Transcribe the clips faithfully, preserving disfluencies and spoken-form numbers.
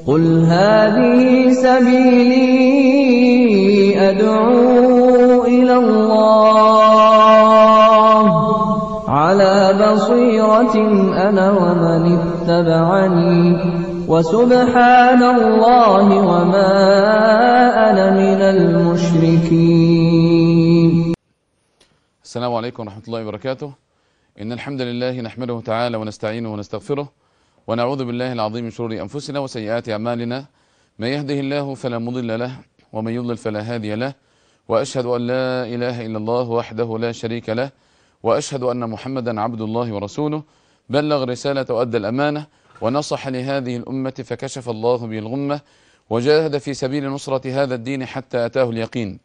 قل هذه سبيلي أدعو إلى الله على بصيرة أنا ومن اتبعني وسبحان الله وما أنا من المشركين. السلام عليكم ورحمة الله وبركاته. إن الحمد لله نحمده تعالى ونستعينه ونستغفره ونعوذ بالله العظيم من شرور أنفسنا وسيئات أعمالنا، من يهده الله فلا مضل له ومن يضلل فلا هادي له، وأشهد أن لا إله إلا الله وحده لا شريك له، وأشهد أن محمدا عبد الله ورسوله، بلغ رسالة وأدى الأمانة ونصح لهذه الأمة فكشف الله به الغمة وجاهد في سبيل نصرة هذا الدين حتى أتاه اليقين.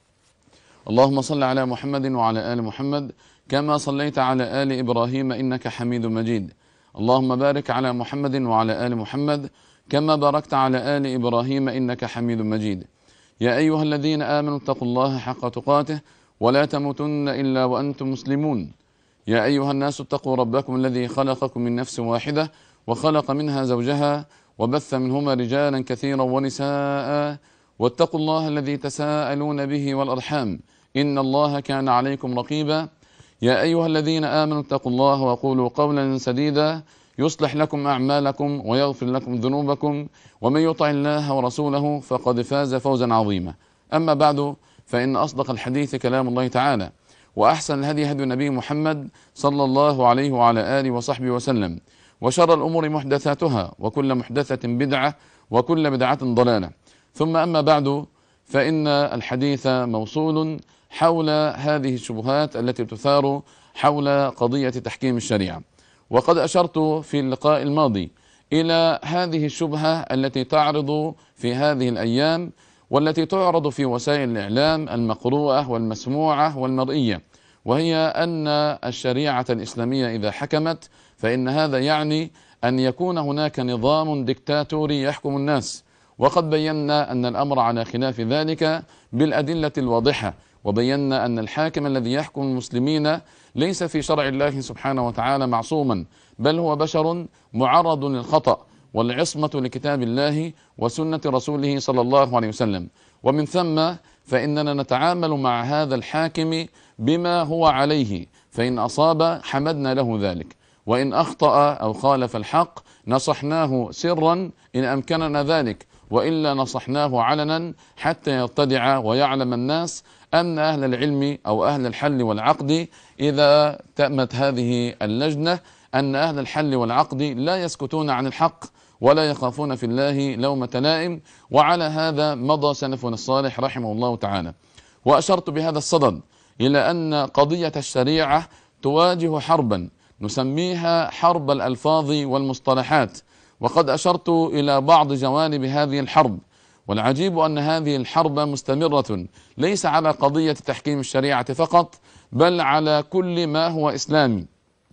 اللهم صل على محمد وعلى آل محمد كما صليت على آل إبراهيم إنك حميد مجيد. اللهم بارك على محمد وعلى آل محمد كما باركت على آل إبراهيم إنك حميد مجيد. يا أيها الذين آمنوا اتقوا الله حق تقاته ولا تموتن إلا وأنتم مسلمون. يا أيها الناس اتقوا ربكم الذي خلقكم من نفس واحدة وخلق منها زوجها وبث منهما رجالا كثيرا ونساء، واتقوا الله الذي تساءلون به والأرحام إن الله كان عليكم رقيبا. يا أيها الذين آمنوا اتقوا الله وقولوا قولا سديدا يصلح لكم أعمالكم ويغفر لكم ذنوبكم، ومن يطع الله ورسوله فقد فاز فوزا عظيما. أما بعد، فإن أصدق الحديث كلام الله تعالى، وأحسن الهدي هدي النبي محمد صلى الله عليه وعلى آله وصحبه وسلم، وشر الأمور محدثاتها وكل محدثة بدعة وكل بدعة ضلالة. ثم أما بعد، فإن الحديث موصول حول هذه الشبهات التي تثار حول قضية تحكيم الشريعة. وقد أشرت في اللقاء الماضي إلى هذه الشبهة التي تعرض في هذه الأيام والتي تعرض في وسائل الإعلام المقروءة والمسموعة والمرئية، وهي أن الشريعة الإسلامية إذا حكمت فإن هذا يعني أن يكون هناك نظام ديكتاتوري يحكم الناس. وقد بينا أن الأمر على خلاف ذلك بالأدلة الواضحة، وبينا أن الحاكم الذي يحكم المسلمين ليس في شرع الله سبحانه وتعالى معصوما، بل هو بشر معرض للخطأ، والعصمة لكتاب الله وسنة رسوله صلى الله عليه وسلم. ومن ثم فإننا نتعامل مع هذا الحاكم بما هو عليه، فإن أصاب حمدنا له ذلك، وإن أخطأ أو خالف الحق نصحناه سرا إن أمكننا ذلك، وإلا نصحناه علنا حتى يرتدع ويعلم الناس أن أهل العلم أو أهل الحل والعقد إذا تمت هذه اللجنة أن أهل الحل والعقد لا يسكتون عن الحق ولا يخافون في الله لومة لائم. وعلى هذا مضى سلفنا الصالح رحمه الله تعالى. وأشرت بهذا الصدد إلى أن قضية الشريعة تواجه حربا نسميها حرب الألفاظ والمصطلحات، وقد أشرت إلى بعض جوانب هذه الحرب. والعجيب أن هذه الحرب مستمرة ليس على قضية تحكيم الشريعة فقط، بل على كل ما هو إسلامي.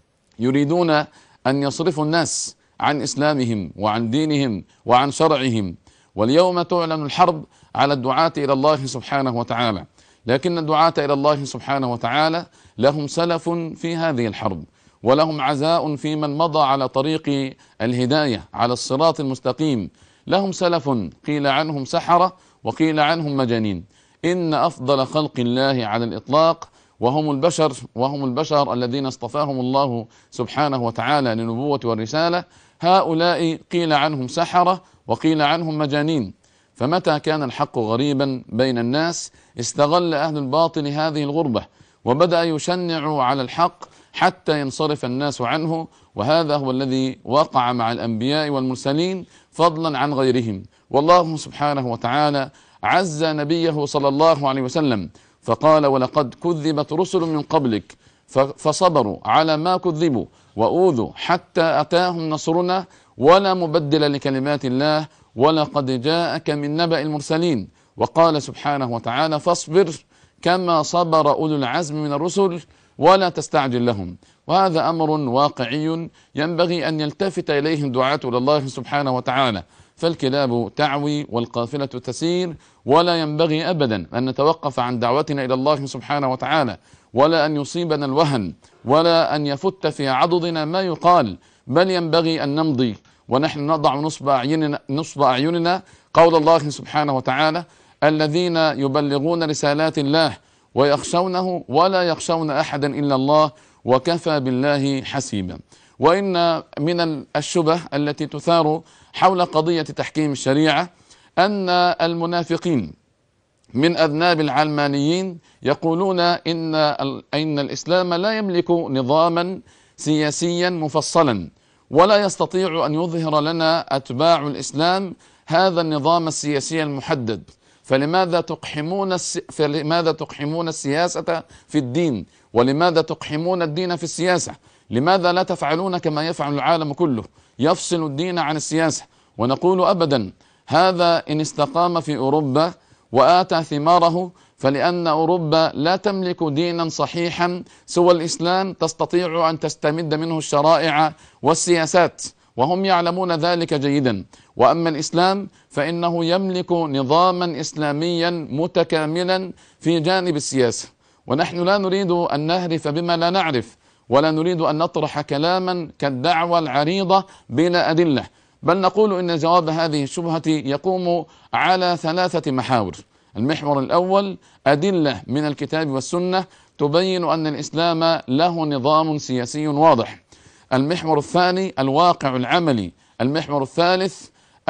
يريدون أن يصرفوا الناس عن إسلامهم وعن دينهم وعن شرعهم. واليوم تعلن الحرب على الدعاة إلى الله سبحانه وتعالى، لكن الدعاة إلى الله سبحانه وتعالى لهم سلف في هذه الحرب، ولهم عزاء في من مضى على طريق الهداية على الصراط المستقيم. لهم سلف قيل عنهم سحرة وقيل عنهم مجانين. إن أفضل خلق الله على الإطلاق وهم البشر وهم البشر الذين اصطفاهم الله سبحانه وتعالى للنبوة والرسالة، هؤلاء قيل عنهم سحرة وقيل عنهم مجانين. فمتى كان الحق غريبا بين الناس استغل أهل الباطل هذه الغربة وبدأ يشنع على الحق حتى ينصرف الناس عنه. وهذا هو الذي وقع مع الأنبياء والمرسلين فضلا عن غيرهم. والله سبحانه وتعالى عز نبيه صلى الله عليه وسلم فقال: ولقد كذبت رسل من قبلك فصبروا على ما كذبوا وأوذوا حتى أتاهم نصرنا ولا مبدل لكلمات الله ولقد جاءك من نبأ المرسلين. وقال سبحانه وتعالى: فاصبر كما صبر أولو العزم من الرسل ولا تستعجل لهم. وهذا أمر واقعي ينبغي أن يلتفت إليه الدعاة إلى الله سبحانه وتعالى. فالكلاب تعوي والقافلة تسير، ولا ينبغي أبدا أن نتوقف عن دعوتنا إلى الله سبحانه وتعالى، ولا أن يصيبنا الوهن، ولا أن يفت في عضدنا ما يقال، بل ينبغي أن نمضي ونحن نضع نصب أعيننا, نصب أعيننا قول الله سبحانه وتعالى: الذين يبلغون رسالات الله ويخشونه ولا يخشون أحدا إلا الله وكفى بالله حسيبا. وإن من الشبه التي تثار حول قضية تحكيم الشريعة أن المنافقين من أذناب العلمانيين يقولون إن إن الإسلام لا يملك نظاما سياسيا مفصلا، ولا يستطيع أن يظهر لنا أتباع الإسلام هذا النظام السياسي المحدد، فلماذا تقحمون الس... فلماذا تقحمون السياسة في الدين؟ ولماذا تقحمون الدين في السياسة؟ لماذا لا تفعلون كما يفعل العالم كله، يفصل الدين عن السياسة؟ ونقول أبدا، هذا إن استقام في أوروبا وآتى ثماره، فلأن أوروبا لا تملك دينا صحيحا سوى الإسلام تستطيع أن تستمد منه الشرائع والسياسات، وهم يعلمون ذلك جيدا. وأما الإسلام فإنه يملك نظاما إسلاميا متكاملا في جانب السياسة، ونحن لا نريد أن نهرف بما لا نعرف، ولا نريد أن نطرح كلاما كالدعوة العريضة بلا أدلة، بل نقول إن جواب هذه الشبهة يقوم على ثلاثة محاور. المحور الأول أدلة من الكتاب والسنة تبين أن الإسلام له نظام سياسي واضح. المحور الثاني الواقع العملي. المحور الثالث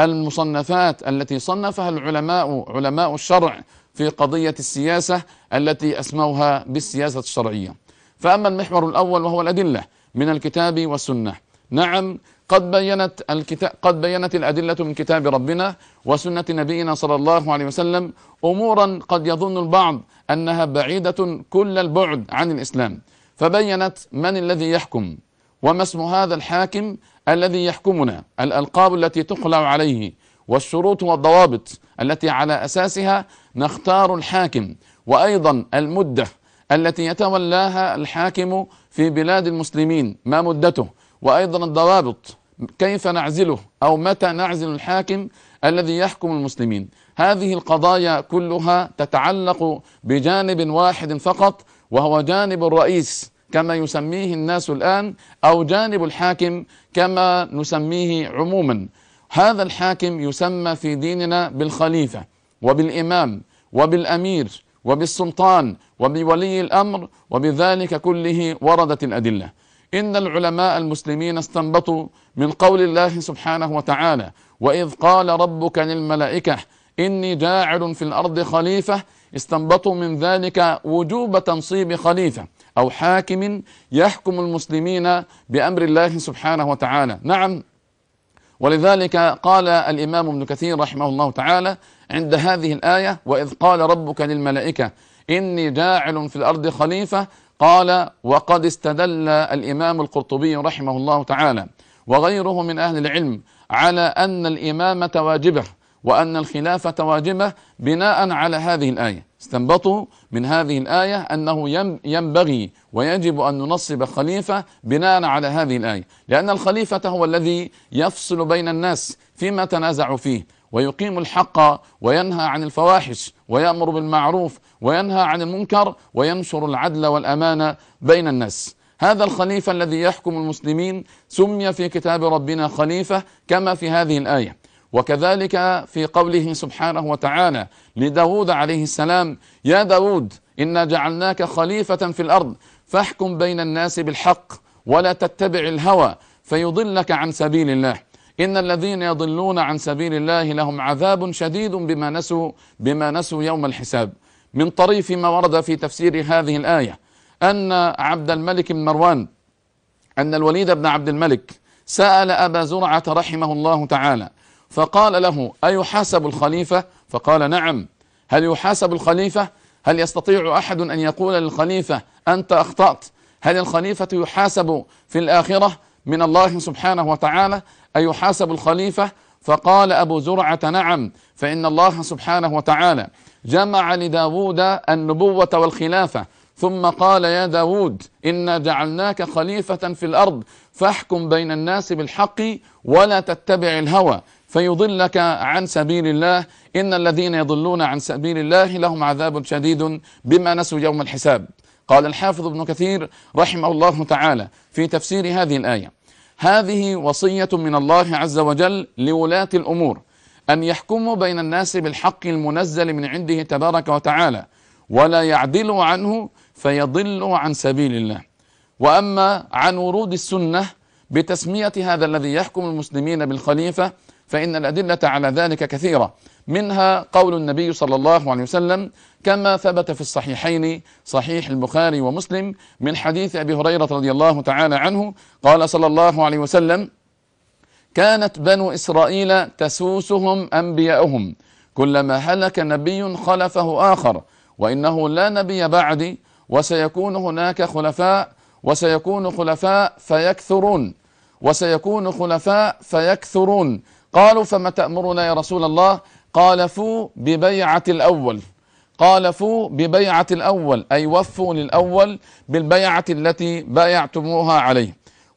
المصنفات التي صنفها العلماء علماء الشرع في قضية السياسة التي أسموها بالسياسة الشرعية. فأما المحور الأول وهو الأدلة من الكتاب والسنة، نعم قد بينت الكتاب قد بينت الأدلة من كتاب ربنا وسنة نبينا صلى الله عليه وسلم أمورا قد يظن البعض أنها بعيدة كل البعد عن الإسلام، فبينت من الذي يحكم، وما اسم هذا الحاكم الذي يحكمنا، الألقاب التي تقلع عليه، والشروط والضوابط التي على أساسها نختار الحاكم، وأيضا المدة التي يتولاها الحاكم في بلاد المسلمين ما مدته، وأيضا الضوابط كيف نعزله أو متى نعزل الحاكم الذي يحكم المسلمين. هذه القضايا كلها تتعلق بجانب واحد فقط، وهو جانب الرئيس كما يسميه الناس الآن، أو جانب الحاكم كما نسميه عموما. هذا الحاكم يسمى في ديننا بالخليفة وبالإمام وبالأمير وبالسلطان وبولي الأمر، وبذلك كله وردت الأدلة. إن العلماء المسلمين استنبطوا من قول الله سبحانه وتعالى: وإذ قال ربك للملائكة إني جاعل في الأرض خليفة، استنبطوا من ذلك وجوب تنصيب خليفة أو حاكم يحكم المسلمين بأمر الله سبحانه وتعالى. نعم، ولذلك قال الإمام ابن كثير رحمه الله تعالى عند هذه الآية: وإذ قال ربك للملائكة إني جاعل في الأرض خليفة، قال: وقد استدل الإمام القرطبي رحمه الله تعالى وغيره من أهل العلم على أن الإمامة واجبة وأن الخلافة واجبة بناء على هذه الآية. استنبطوا من هذه الآية أنه ينبغي ويجب أن ننصب خليفة بناء على هذه الآية، لأن الخليفة هو الذي يفصل بين الناس فيما تنازعوا فيه، ويقيم الحق وينهى عن الفواحش ويأمر بالمعروف وينهى عن المنكر وينشر العدل والأمانة بين الناس. هذا الخليفة الذي يحكم المسلمين سمي في كتاب ربنا خليفة كما في هذه الآية، وكذلك في قوله سبحانه وتعالى لداود عليه السلام: يا داود إنا جعلناك خليفة في الأرض فاحكم بين الناس بالحق ولا تتبع الهوى فيضلك عن سبيل الله إن الذين يضلون عن سبيل الله لهم عذاب شديد بما نسوا بما نسوا يوم الحساب. من طريف ما ورد في تفسير هذه الآية أن عبد الملك بن مروان أن الوليد بن عبد الملك سأل أبا زرعة رحمه الله تعالى فقال له: أيحاسب الخليفة؟ فقال: نعم. هل يحاسب الخليفة؟ هل يستطيع أحد أن يقول للخليفة أنت أخطأت؟ هل الخليفة يحاسب في الآخرة من الله سبحانه وتعالى؟ أيحاسب الخليفة؟ فقال أبو زرعة: نعم، فإن الله سبحانه وتعالى جمع لداود النبوة والخلافة، ثم قال: يا داود إنا جعلناك خليفة في الأرض فاحكم بين الناس بالحق ولا تتبع الهوى فيضلك عن سبيل الله إن الذين يضلون عن سبيل الله لهم عذاب شديد بما نسوا يوم الحساب. قال الحافظ ابن كثير رحمه الله تعالى في تفسير هذه الآية: هذه وصية من الله عز وجل لولاة الأمور أن يحكموا بين الناس بالحق المنزل من عنده تبارك وتعالى، ولا يعدلوا عنه فيضلوا عن سبيل الله. وأما عن ورود السنة بتسمية هذا الذي يحكم المسلمين بالخليفة فإن الأدلة على ذلك كثيرة، منها قول النبي صلى الله عليه وسلم كما ثبت في الصحيحين صحيح البخاري ومسلم من حديث أبي هريرة رضي الله تعالى عنه قال صلى الله عليه وسلم: كانت بنو إسرائيل تسوسهم أنبياؤهم، كلما هلك نبي خلفه آخر، وإنه لا نبي بعدي، وسيكون هناك خلفاء وسيكون خلفاء فيكثرون وسيكون خلفاء فيكثرون قالوا: فما تأمرنا يا رسول الله؟ قال: فوا ببيعة الأول قال فوا ببيعة الأول، أي وفوا للأول بالبيعة التي بايعتموها عليه،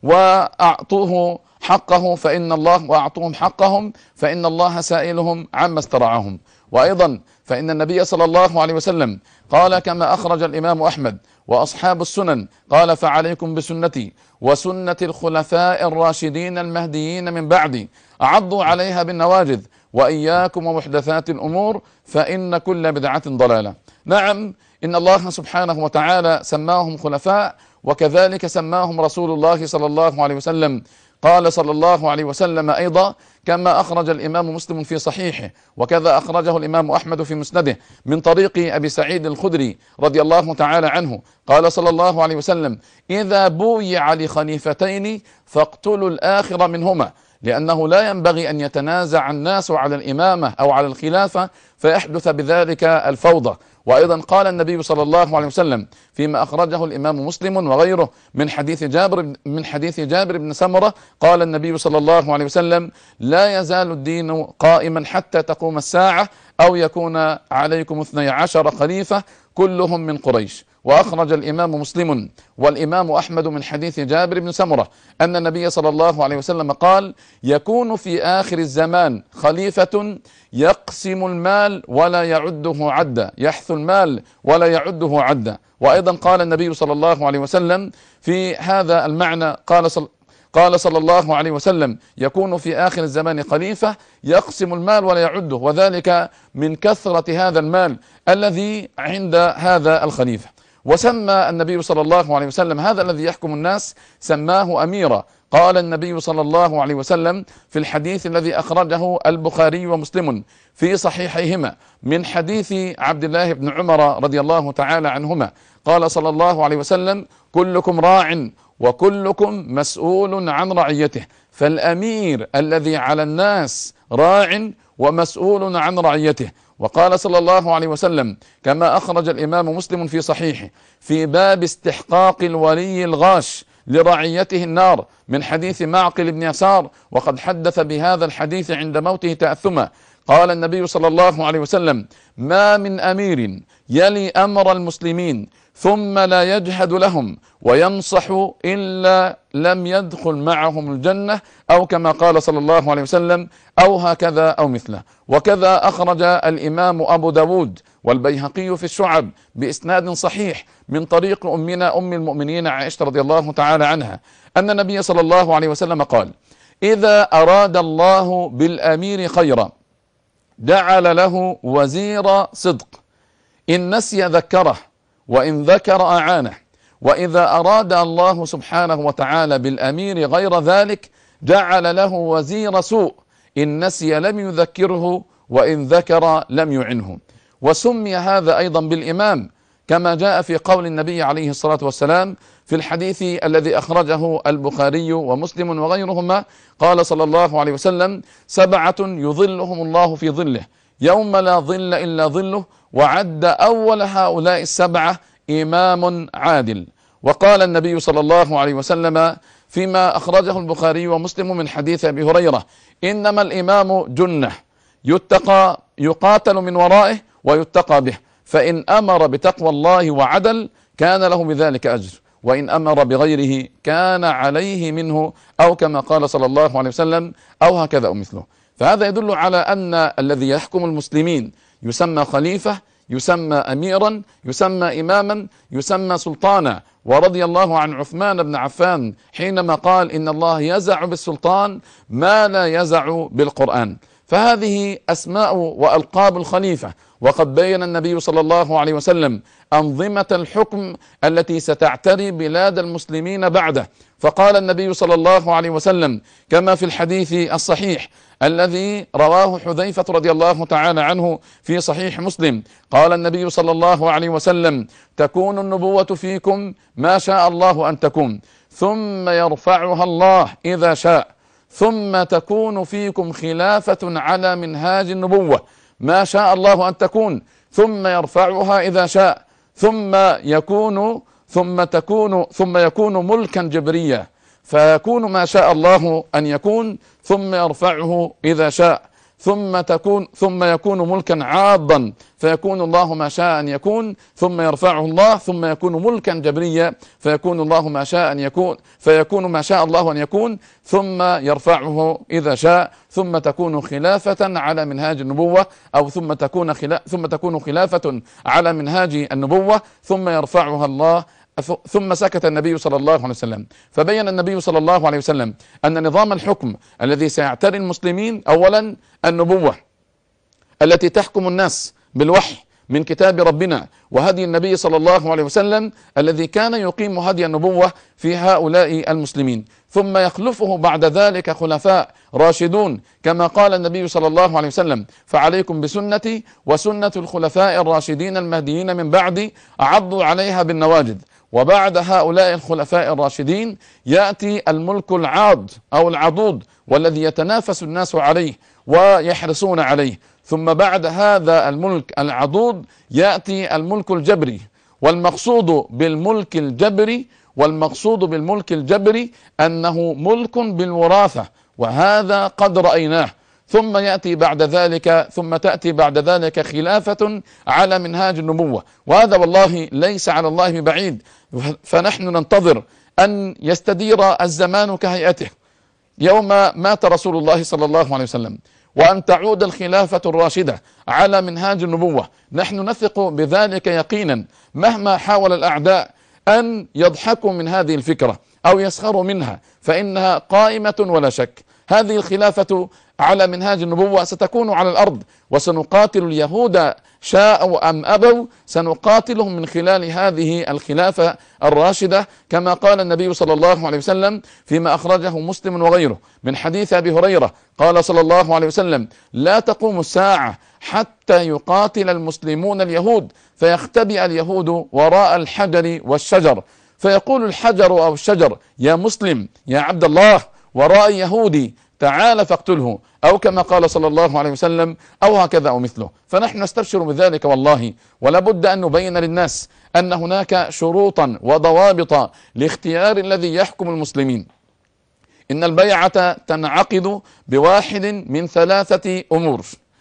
وأعطوه حقه فإن الله وأعطوهم حقهم فإن الله سائلهم عما استرعاهم. وأيضا فإن النبي صلى الله عليه وسلم قال كما أخرج الإمام أحمد وأصحاب السنن قال: فعليكم بسنتي وسنة الخلفاء الراشدين المهديين من بعدي، أعضوا عليها بالنواجذ، وإياكم ومحدثات الأمور فإن كل بدعة ضلالة. نعم، إن الله سبحانه وتعالى سماهم خلفاء، وكذلك سماهم رسول الله صلى الله عليه وسلم. قال صلى الله عليه وسلم أيضا كما أخرج الإمام مسلم في صحيحه، وكذا أخرجه الإمام أحمد في مسنده من طريق أبي سعيد الخدري رضي الله تعالى عنه قال صلى الله عليه وسلم: إذا بويع لخليفتين فاقتلوا الآخر منهما، لأنه لا ينبغي أن يتنازع الناس على الإمامة أو على الخلافة فيحدث بذلك الفوضى. وأيضا قال النبي صلى الله عليه وسلم فيما أخرجه الإمام مسلم وغيره من حديث جابر من حديث جابر بن سمرة قال النبي صلى الله عليه وسلم: لا يزال الدين قائما حتى تقوم الساعة، أو يكون عليكم اثني عشر خليفة كلهم من قريش. وأخرج الإمام مسلم والإمام أحمد من حديث جابر بن سمرة أن النبي صلى الله عليه وسلم قال: يكون في آخر الزمان خليفة يقسم المال ولا يعده عدا، يحث المال ولا يعده عدا. وأيضا قال النبي صلى الله عليه وسلم في هذا المعنى قال صلى قال صلى الله عليه وسلم: يكون في آخر الزمان خليفة يقسم المال ولا يعده، وذلك من كثرة هذا المال الذي عند هذا الخليفة. وسمى النبي صلى الله عليه وسلم هذا الذي يحكم الناس سماه أميرا. قال النبي صلى الله عليه وسلم في الحديث الذي أخرجه البخاري ومسلم في صحيحيهما من حديث عبد الله بن عمر رضي الله تعالى عنهما قال صلى الله عليه وسلم: كلكم راع وكلكم مسؤول عن رعيته، فالأمير الذي على الناس راع ومسؤول عن رعيته. وقال صلى الله عليه وسلم كما أخرج الإمام مسلم في صحيحه في باب استحقاق الولي الغاش لرعيته النار من حديث معقل بن يسار، وقد حدث بهذا الحديث عند موته تأثما. قال النبي صلى الله عليه وسلم: ما من أمير يلي أمر المسلمين ثم لا يجهد لهم وينصح إلا لم يدخل معهم الجنة، أو كما قال صلى الله عليه وسلم، أو هكذا أو مثله. وكذا أخرج الإمام أبو داود والبيهقي في الشعب بإسناد صحيح من طريق أمنا أم المؤمنين عائشة رضي الله تعالى عنها أن النبي صلى الله عليه وسلم قال: إذا أراد الله بالأمير خيرا جعل له وزير صدق، إن نسي ذكره وإن ذكر أعانه، وإذا أراد الله سبحانه وتعالى بالأمير غير ذلك جعل له وزير سوء، إن نسي لم يذكره وإن ذكر لم يعنه. وسمي هذا أيضا بالإمام كما جاء في قول النبي عليه الصلاة والسلام في الحديث الذي أخرجه البخاري ومسلم وغيرهما قال صلى الله عليه وسلم: سبعة يظلهم الله في ظله يوم لا ظل إلا ظله، وعد أول هؤلاء السبعة إمام عادل. وقال النبي صلى الله عليه وسلم فيما أخرجه البخاري ومسلم من حديث أبي هريرة: إنما الإمام جنة يتقى يقاتل من ورائه ويتقى به، فإن أمر بتقوى الله وعدل كان له بذلك أجر، وإن أمر بغيره كان عليه منه، أو كما قال صلى الله عليه وسلم، أو هكذا أو مثله. فهذا يدل على أن الذي يحكم المسلمين يسمى خليفة، يسمى أميرا، يسمى إماما، يسمى سلطانا. ورضي الله عن عثمان بن عفان حينما قال إن الله يزع بالسلطان ما لا يزع بالقرآن. فهذه أسماء وألقاب الخليفة، وقد بين النبي صلى الله عليه وسلم أنظمة الحكم التي ستعتري بلاد المسلمين بعده. فقال النبي صلى الله عليه وسلم كما في الحديث الصحيح الذي رواه حذيفة رضي الله تعالى عنه في صحيح مسلم، قال النبي صلى الله عليه وسلم: تكون النبوة فيكم ما شاء الله أن تكون، ثم يرفعها الله إذا شاء، ثم تكون فيكم خلافة على منهاج النبوة ما شاء الله أن تكون، ثم يرفعها إذا شاء، ثم يكون ثم تكون ثم يكون ملكا جبريا، فيكون ما شاء الله أن يكون ثم يرفعه إذا شاء، ثم تكون ثم يكون ملكا عاضا فيكون الله ما شاء أن يكون، ثم يرفعه الله، ثم يكون ملكا جبريا فيكون الله ما شاء أن يكون فيكون ما شاء الله أن يكون، ثم يرفعه إذا شاء، ثم تكون خلافة على منهاج النبوة، أو ثم تكون خلا ثم تكون خلافة على منهاج النبوة، ثم يرفعها الله. ثم سكت النبي صلى الله عليه وسلم، فبين النبي صلى الله عليه وسلم أن نظام الحكم الذي سيعتري المسلمين أولا النبوة التي تحكم الناس بالوحي من كتاب ربنا وهدي النبي صلى الله عليه وسلم الذي كان يقيم هدي النبوة في هؤلاء المسلمين، ثم يخلفه بعد ذلك خلفاء راشدون كما قال النبي صلى الله عليه وسلم: فعليكم بسنتي وسنة الخلفاء الراشدين المهديين من بعدي عضوا عليها بالنواجذ. وبعد هؤلاء الخلفاء الراشدين يأتي الملك العاض أو العضوض والذي يتنافس الناس عليه ويحرصون عليه، ثم بعد هذا الملك العضوض يأتي الملك الجبري. والمقصود بالملك الجبري والمقصود بالملك الجبري أنه ملك بالوراثة، وهذا قد رأيناه. ثم يأتي بعد ذلك ثم تأتي بعد ذلك خلافة على منهاج النبوة، وهذا والله ليس على الله بعيد. فنحن ننتظر أن يستدير الزمان كهيئته يوم مات رسول الله صلى الله عليه وسلم، وأن تعود الخلافة الراشدة على منهاج النبوة. نحن نثق بذلك يقينا، مهما حاول الأعداء أن يضحكوا من هذه الفكرة أو يسخروا منها، فإنها قائمة ولا شك. هذه الخلافة على منهاج النبوة ستكون على الأرض، وسنقاتل اليهود شاءوا أم أبوا، سنقاتلهم من خلال هذه الخلافة الراشدة، كما قال النبي صلى الله عليه وسلم فيما أخرجه مسلم وغيره من حديث أبي هريرة قال صلى الله عليه وسلم: لا تقوم الساعة حتى يقاتل المسلمون اليهود، فيختبئ اليهود وراء الحجر والشجر، فيقول الحجر أو الشجر: يا مسلم يا عبد الله، وراء يهودي تعال فاقتله، أو كما قال صلى الله عليه وسلم، أو هكذا أو مثله. فنحن نستبشر بذلك والله، ولا بد أن نبين للناس أن هناك شروطا وضوابط لاختيار الذي يحكم المسلمين. إن البيعة تنعقد بواحد من ثلاثة أمور: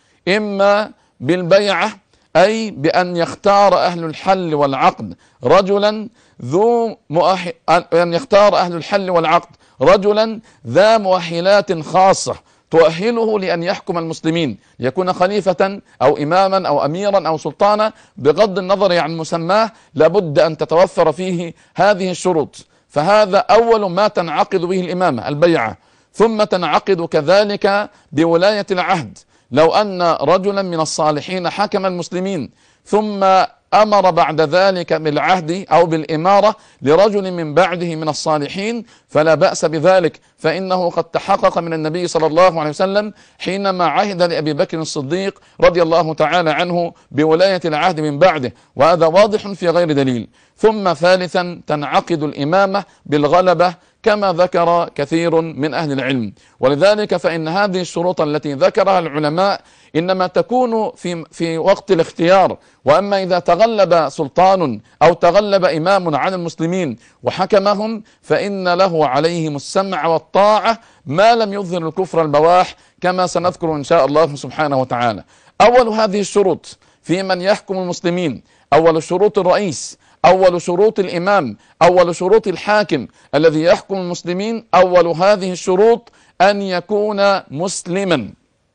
إما بالبيعة أي بأن يختار أهل الحل والعقد رجلا ذو مؤهل أن يختار أهل الحل والعقد رجلا ذا مؤهلات خاصة تؤهله لأن يحكم المسلمين، يكون خليفة أو إماما أو أميرا أو سلطانا، بغض النظر عن مسماه لابد أن تتوفر فيه هذه الشروط. فهذا أول ما تنعقد به الإمامة، البيعة. ثم تنعقد كذلك بولاية العهد، لو أن رجلا من الصالحين حكم المسلمين ثم أمر بعد ذلك بالعهد أو بالإمارة لرجل من بعده من الصالحين فلا بأس بذلك، فإنه قد تحقق من النبي صلى الله عليه وسلم حينما عهد لأبي بكر الصديق رضي الله تعالى عنه بولاية العهد من بعده، وهذا واضح في غير دليل. ثم ثالثا تنعقد الإمامة بالغلبة كما ذكر كثير من أهل العلم. ولذلك فإن هذه الشروط التي ذكرها العلماء إنما تكون في في وقت الاختيار، وأما إذا تغلب سلطان أو تغلب إمام على المسلمين وحكمهم فإن له عليهم السمع والطاعة ما لم يظهر الكفر البواح، كما سنذكر إن شاء الله سبحانه وتعالى. أول هذه الشروط في من يحكم المسلمين، أول شروط الرئيس، أول شروط الإمام، أول شروط الحاكم الذي يحكم المسلمين، أول هذه الشروط أن يكون مسلما.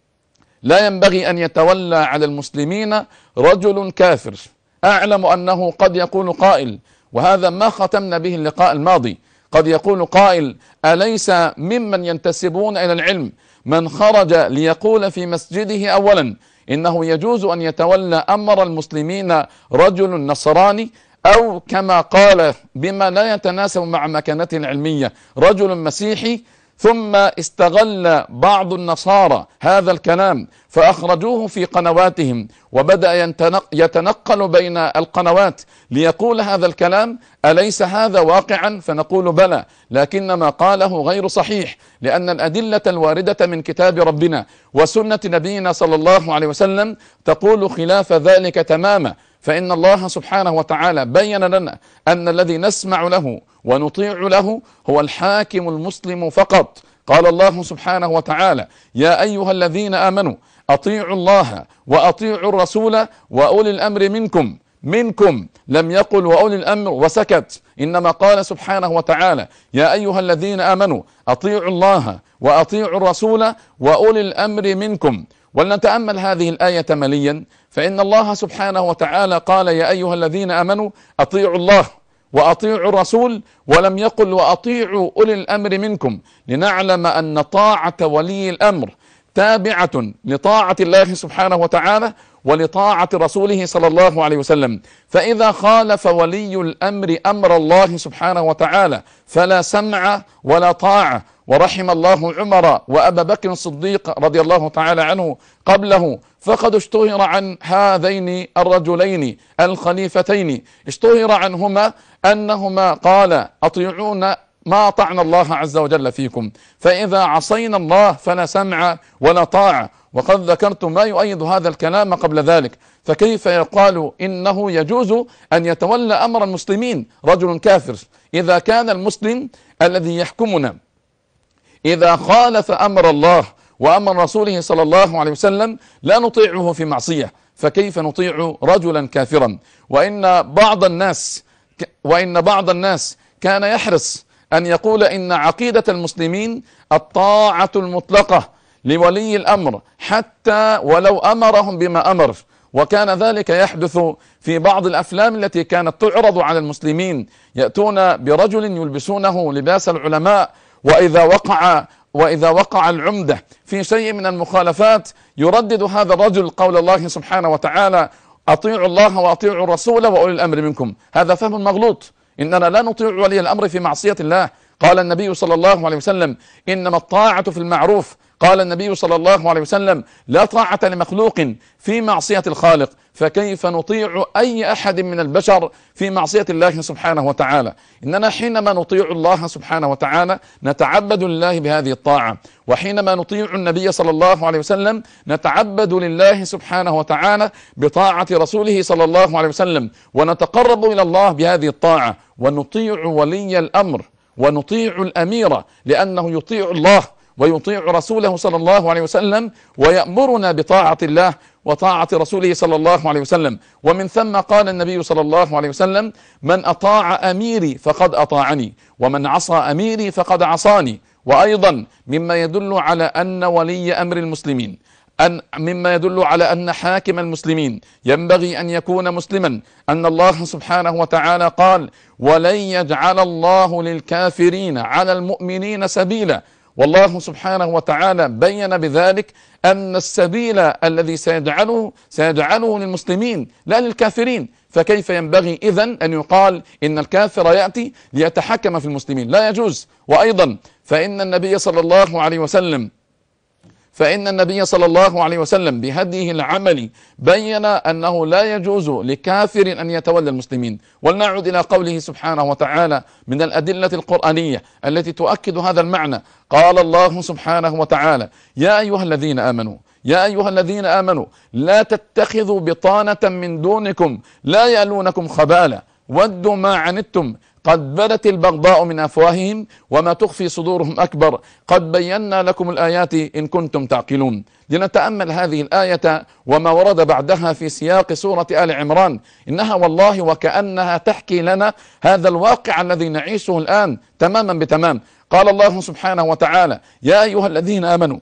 لا ينبغي أن يتولى على المسلمين رجل كافر. أعلم أنه قد يقول قائل: وهذا ما ختمنا به اللقاء الماضي. قد يقول قائل: أليس ممن ينتسبون إلى العلم من خرج ليقول في مسجده أولا إنه يجوز أن يتولى أمر المسلمين رجل نصراني، أو كما قال بما لا يتناسب مع مكانته العلمية رجل مسيحي، ثم استغل بعض النصارى هذا الكلام فأخرجوه في قنواتهم وبدأ يتنقل بين القنوات ليقول هذا الكلام؟ أليس هذا واقعا؟ فنقول بلى، لكن ما قاله غير صحيح، لأن الأدلة الواردة من كتاب ربنا وسنة نبينا صلى الله عليه وسلم تقول خلاف ذلك تماما. فإن الله سبحانه وتعالى بين لنا أن الذي نسمع له ونطيع له هو الحاكم المسلم فقط. قال الله سبحانه وتعالى: يا أيها الذين آمنوا أطيعوا الله وأطيعوا الرسول وأولي الأمر منكم. منكم لم يقل وأولي الأمر وسكت، إنما قال سبحانه وتعالى: يا أيها الذين آمنوا أطيعوا الله وأطيعوا الرسول وأولي الأمر منكم. ولنتأمل هذه الآية مليا، فإن الله سبحانه وتعالى قال: يا أيها الذين آمنوا أطيعوا الله وأطيعوا الرسول، ولم يقل وأطيعوا أولي الأمر منكم، لنعلم أن طاعة ولي الأمر تابعة لطاعة الله سبحانه وتعالى ولطاعة رسوله صلى الله عليه وسلم. فإذا خالف ولي الأمر أمر الله سبحانه وتعالى فلا سمع ولا طاعة. ورحم الله عمر وأبا بكر الصديق رضي الله تعالى عنه قبله، فقد اشتهر عن هذين الرجلين الخليفتين، اشتهر عنهما أنهما قال: أطيعون ما أطعنا الله عز وجل فيكم، فإذا عصينا الله فلا سمع ولا طاعة. وقد ذكرت ما يؤيد هذا الكلام قبل ذلك، فكيف يقال إنه يجوز أن يتولى أمر المسلمين رجل كافر إذا كان المسلم الذي يحكمنا إذا خالف أمر الله وأمر رسوله صلى الله عليه وسلم لا نطيعه في معصية، فكيف نطيع رجلا كافرا؟ وإن بعض الناس وإن بعض الناس كان يحرص أن يقول إن عقيدة المسلمين الطاعة المطلقة لولي الأمر حتى ولو أمرهم بما أمر. وكان ذلك يحدث في بعض الأفلام التي كانت تعرض على المسلمين، يأتون برجل يلبسونه لباس العلماء، وإذا وقع وإذا وقع العمدة في شيء من المخالفات يردد هذا الرجل قول الله سبحانه وتعالى: أطيعوا الله وأطيعوا الرسول وأولي الأمر منكم. هذا فهم مغلوط، إننا لا نطيع ولي الأمر في معصية الله. قال النبي صلى الله عليه وسلم: إنما الطاعة في المعروف. قال النبي صلى الله عليه وسلم: لا طاعة لمخلوق في معصية الخالق. فكيف نطيع أي أحد من البشر في معصية الله سبحانه وتعالى؟ إننا حينما نطيع الله سبحانه وتعالى نتعبد لله بهذه الطاعة، وحينما نطيع النبي صلى الله عليه وسلم نتعبد لله سبحانه وتعالى بطاعة رسوله صلى الله عليه وسلم، ونتقرب إلى الله بهذه الطاعة. ونطيع ولي الأمر ونطيع الأمير لأنه يطيع الله ويطيع رسوله صلى الله عليه وسلم، ويأمرنا بطاعة الله وطاعة رسوله صلى الله عليه وسلم. ومن ثم قال النبي صلى الله عليه وسلم: من أطاع أميري فقد أطاعني، ومن عصى أميري فقد عصاني. وأيضا مما يدل على أن ولي أمر المسلمين أن مما يدل على أن حاكم المسلمين ينبغي أن يكون مسلما أن الله سبحانه وتعالى قال: ولن يجعل الله للكافرين على المؤمنين سبيلا. والله سبحانه وتعالى بين بذلك أن السبيل الذي سيجعله سيجعله للمسلمين لا للكافرين. فكيف ينبغي إذن أن يقال إن الكافر يأتي ليتحكم في المسلمين؟ لا يجوز. وأيضا فإن النبي صلى الله عليه وسلم فإن النبي صلى الله عليه وسلم بهديه العملي بين أنه لا يجوز لكافر أن يتولى المسلمين. ولنعد إلى قوله سبحانه وتعالى من الأدلة القرآنية التي تؤكد هذا المعنى. قال الله سبحانه وتعالى: يا أيها الذين آمنوا يا أيها الذين آمنوا لا تتخذوا بطانة من دونكم لا يألونكم خبالا ودوا ما عنتم قد بدت البغضاء من أفواههم وما تخفي صدورهم أكبر قد بينا لكم الآيات إن كنتم تعقلون. لنتأمل هذه الآية وما ورد بعدها في سياق سورة آل عمران، إنها والله وكأنها تحكي لنا هذا الواقع الذي نعيشه الآن تماما بتمام. قال الله سبحانه وتعالى: يا أيها الذين آمنوا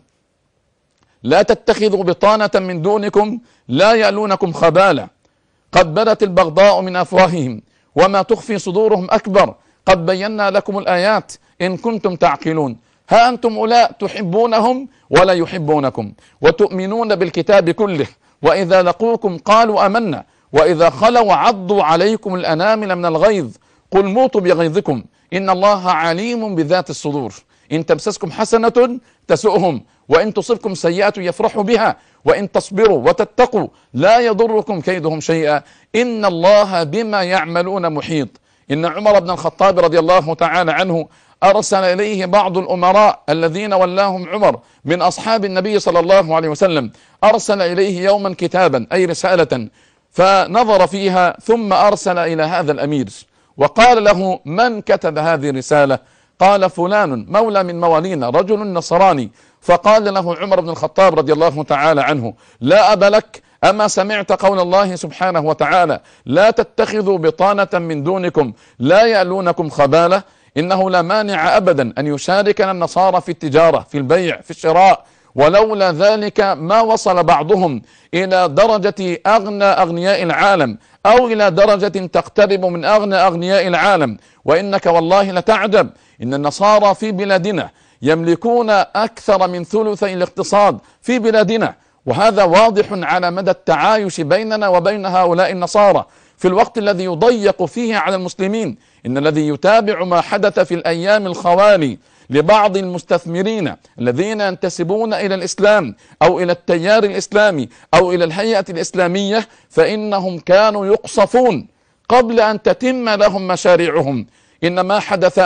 لا تتخذوا بطانة من دونكم لا يألونكم خبالا قد بدت البغضاء من أفواههم وما تخفي صدورهم أكبر، قد بينا لكم الآيات إن كنتم تعقلون. ها أنتم أولاء تحبونهم ولا يحبونكم، وتؤمنون بالكتاب كله، وإذا لقوكم قالوا آمنا، وإذا خلوا عضوا عليكم الأنامل من الغيظ، قل موتوا بغيظكم إن الله عليم بذات الصدور. إن تمسسكم حسنة تسؤهم، وإن تصبكم سيئة يفرحوا بها، وإن تصبروا وتتقوا لا يضركم كيدهم شيئا إن الله بما يعملون محيط. إن عمر بن الخطاب رضي الله تعالى عنه أرسل إليه بعض الأمراء الذين ولاهم عمر من أصحاب النبي صلى الله عليه وسلم، أرسل إليه يوما كتابا أي رسالة، فنظر فيها ثم أرسل إلى هذا الأمير وقال له: من كتب هذه الرسالة؟ قال: فلان مولى من موالينا، رجل نصراني. فقال له عمر بن الخطاب رضي الله تعالى عنه: لا أب لك، أما سمعت قول الله سبحانه وتعالى: لا تتخذوا بطانة من دونكم لا يألونكم خبالة؟ إنه لا مانع أبدا أن يشاركنا النصارى في التجارة، في البيع، في الشراء، ولولا ذلك ما وصل بعضهم إلى درجة أغنى أغنياء العالم، أو إلى درجة تقترب من أغنى أغنياء العالم. وإنك والله لتعجب، إن النصارى في بلادنا يملكون أكثر من ثلثي الاقتصاد في بلادنا، وهذا واضح على مدى التعايش بيننا وبين هؤلاء النصارى في الوقت الذي يضيق فيه على المسلمين. إن الذي يتابع ما حدث في الأيام الخوالي لبعض المستثمرين الذين ينتسبون إلى الإسلام أو إلى التيار الإسلامي أو إلى الهيئة الإسلامية، فإنهم كانوا يقصفون قبل أن تتم لهم مشاريعهم. إن ما حدث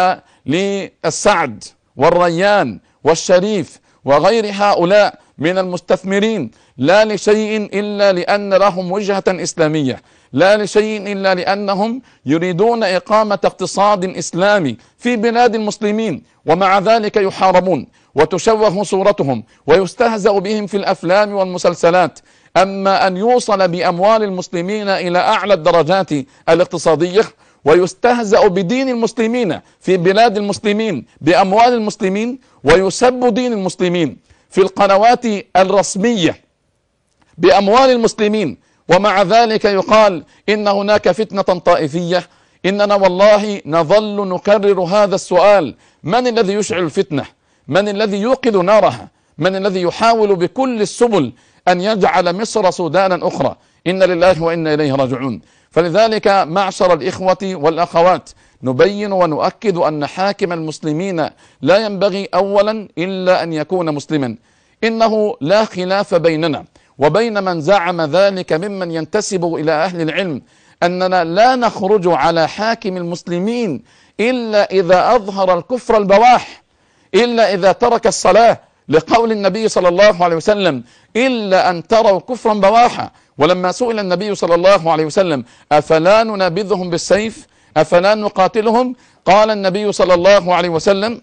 للسعد والريان والشريف وغير هؤلاء من المستثمرين لا لشيء إلا لأن لهم وجهة إسلامية، لا لشيء إلا لأنهم يريدون إقامة اقتصاد إسلامي في بلاد المسلمين، ومع ذلك يحاربون وتشوه صورتهم ويستهزأ بهم في الأفلام والمسلسلات. أما أن يوصل بأموال المسلمين إلى أعلى الدرجات الاقتصادية، ويستهزأ بدين المسلمين في بلاد المسلمين بأموال المسلمين، ويسب دين المسلمين في القنوات الرسمية بأموال المسلمين، ومع ذلك يقال إن هناك فتنة طائفية. إننا والله نظل نكرر هذا السؤال: من الذي يشعل الفتنة؟ من الذي يوقد نارها؟ من الذي يحاول بكل السبل أن يجعل مصر سودانا أخرى؟ إن لله وإنا إليه راجعون. فلذلك معشر الإخوة والأخوات، نبين ونؤكد أن حاكم المسلمين لا ينبغي أولا إلا أن يكون مسلما. إنه لا خلاف بيننا وبين من زعم ذلك ممن ينتسب إلى أهل العلم أننا لا نخرج على حاكم المسلمين إلا إذا أظهر الكفر البواح، إلا إذا ترك الصلاة، لقول النبي صلى الله عليه وسلم: إلا أن تروا كفرا بواحا. ولما سئل النبي صلى الله عليه وسلم: أفلا ننابذهم بالسيف؟ أفلا نقاتلهم؟ قال النبي صلى الله عليه وسلم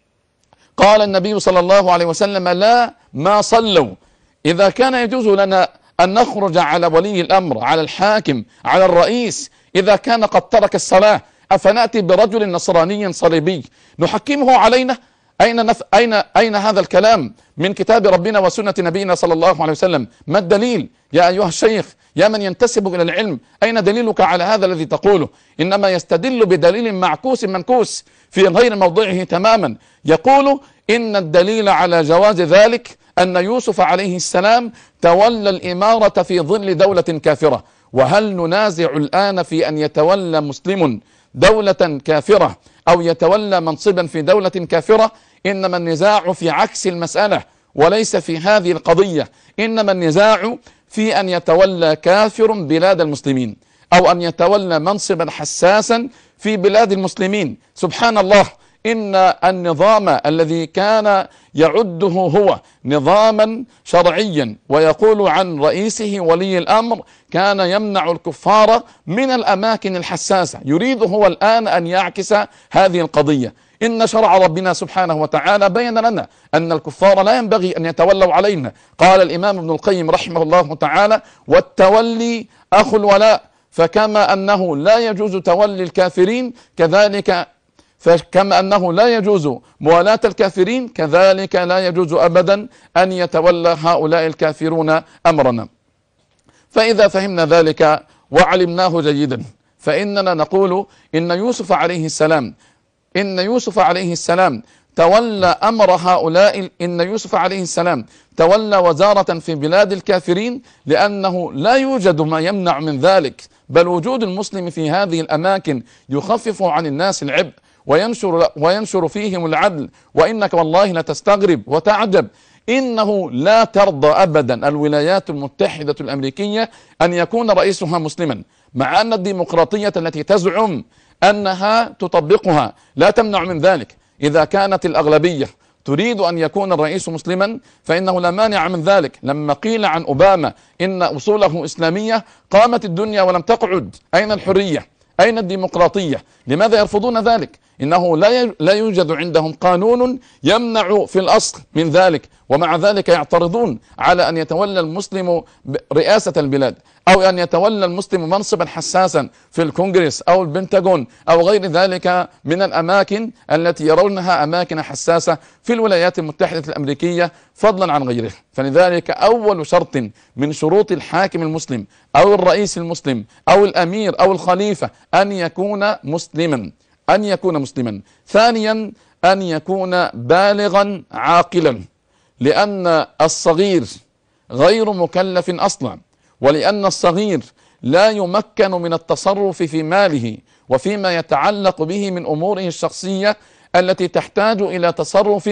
قال النبي صلى الله عليه وسلم: لا، ما صلوا. إذا كان يجوز لنا أن نخرج على ولي الأمر، على الحاكم، على الرئيس، إذا كان قد ترك الصلاة، أفنأتي برجل نصراني صليبي نحكمه علينا؟ أين, نف... أين... أين هذا الكلام من كتاب ربنا وسنة نبينا صلى الله عليه وسلم؟ ما الدليل يا أيها الشيخ، يا من ينتسب إلى العلم؟ أين دليلك على هذا الذي تقوله؟ إنما يستدل بدليل معكوس منكوس في غير موضعه تماما. يقول إن الدليل على جواز ذلك أن يوسف عليه السلام تولى الإمارة في ظل دولة كافرة. وهل ننازع الآن في أن يتولى مسلم دولة كافرة أو يتولى منصبا في دولة كافرة؟ إنما النزاع في عكس المسألة وليس في هذه القضية. إنما النزاع في أن يتولى كافر بلاد المسلمين، أو أن يتولى منصبا حساسا في بلاد المسلمين. سبحان الله، إن النظام الذي كان يعده هو نظاما شرعيا ويقول عن رئيسه ولي الأمر كان يمنع الكفار من الأماكن الحساسة، يريد هو الآن أن يعكس هذه القضية. إن شرع ربنا سبحانه وتعالى بين لنا أن الكفار لا ينبغي أن يتولوا علينا. قال الإمام ابن القيم رحمه الله تعالى: والتولي أخو الولاء، فكما أنه لا يجوز تولي الكافرين كذلك فكما أنه لا يجوز موالاة الكافرين كذلك لا يجوز أبدا أن يتولى هؤلاء الكافرون أمرنا. فإذا فهمنا ذلك وعلمناه جيدا، فإننا نقول إن يوسف عليه السلام إن يوسف عليه السلام تولى أمر هؤلاء إن يوسف عليه السلام تولى وزارة في بلاد الكافرين لأنه لا يوجد ما يمنع من ذلك، بل وجود المسلم في هذه الأماكن يخفف عن الناس العبء وينشر, وينشر فيهم العدل. وإنك والله لتستغرب وتعجب، إنه لا ترضى أبدا الولايات المتحدة الأمريكية أن يكون رئيسها مسلما، مع أن الديمقراطية التي تزعم أنها تطبقها لا تمنع من ذلك. إذا كانت الأغلبية تريد أن يكون الرئيس مسلما فإنه لا مانع من ذلك. لما قيل عن أوباما إن أصوله إسلامية قامت الدنيا ولم تقعد. أين الحرية؟ أين الديمقراطية؟ لماذا يرفضون ذلك؟ إنه لا يوجد عندهم قانون يمنع في الأصل من ذلك، ومع ذلك يعترضون على أن يتولى المسلم رئاسة البلاد، أو أن يتولى المسلم منصبا حساسا في الكونغرس أو البنتاغون أو غير ذلك من الأماكن التي يرونها أماكن حساسة في الولايات المتحدة الأمريكية فضلا عن غيره. فلذلك أول شرط من شروط الحاكم المسلم أو الرئيس المسلم أو الأمير أو الخليفة أن يكون مسلما أن يكون مسلما. ثانيا أن يكون بالغا عاقلا، لأن الصغير غير مكلف أصلا، ولأن الصغير لا يمكن من التصرف في ماله وفيما يتعلق به من أموره الشخصية التي تحتاج إلى تصرف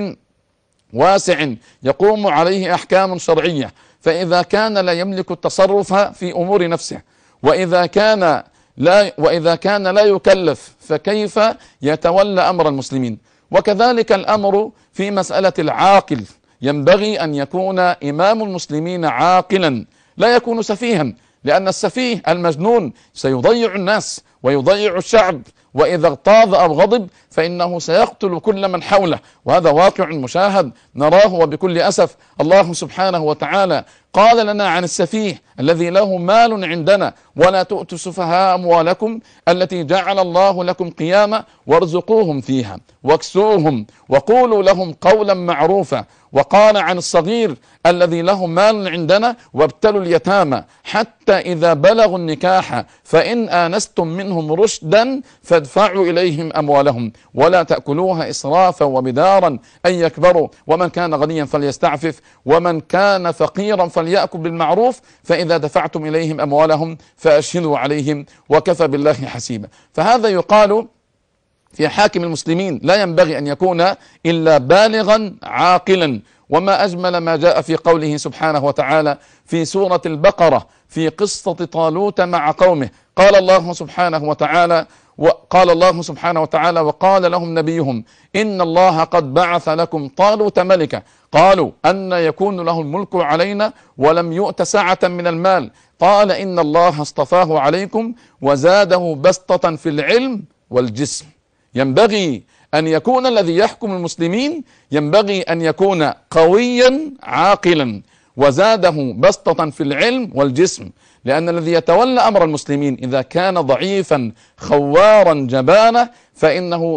واسع يقوم عليه أحكام شرعية. فإذا كان لا يملك التصرف في أمور نفسه، وإذا كان لا وإذا كان لا يكلف، فكيف يتولى أمر المسلمين؟ وكذلك الأمر في مسألة العاقل، ينبغي أن يكون إمام المسلمين عاقلا لا يكون سفيها، لأن السفيه المجنون سيضيع الناس ويضيع الشعب، وإذا اغتاظ أو غضب فإنه سيقتل كل من حوله، وهذا واقع مشاهد نراه وبكل أسف. الله سبحانه وتعالى قال لنا عن السفيه الذي له مال عندنا: ولا تؤتوا السفهاء أموالكم التي جعل الله لكم قياما وارزقوهم فيها واكسوهم وقولوا لهم قولا معروفا. وقال عن الصغير الذي له مال عندنا: وابتلوا اليتامى حتى إذا بلغوا النكاح فإن آنستم منهم رشدا فادفعوا إليهم أموالهم ولا تأكلوها إسرافا وبدارا أن يكبروا، ومن كان غنيا فليستعفف ومن كان فقيرا فليأكل بالمعروف، فإذا دفعتم إليهم أموالهم فأشهدوا عليهم وكفى بالله حسيبا. فهذا يقال في حاكم المسلمين لا ينبغي أن يكون إلا بالغا عاقلا. وما أجمل ما جاء في قوله سبحانه وتعالى في سورة البقرة في قصة طالوت مع قومه. قال الله سبحانه وتعالى وقال الله سبحانه وتعالى وقال لهم نبيهم: إن الله قد بعث لكم طالوت ملكا. قالوا: أن يكون له الملك علينا ولم يؤت سعة من المال؟ قال: إن الله اصطفاه عليكم وزاده بسطة في العلم والجسم. ينبغي أن يكون الذي يحكم المسلمين ينبغي أن يكون قويا عاقلا وزاده بسطة في العلم والجسم، لأن الذي يتولى أمر المسلمين إذا كان ضعيفا خوارا جبانا فإنه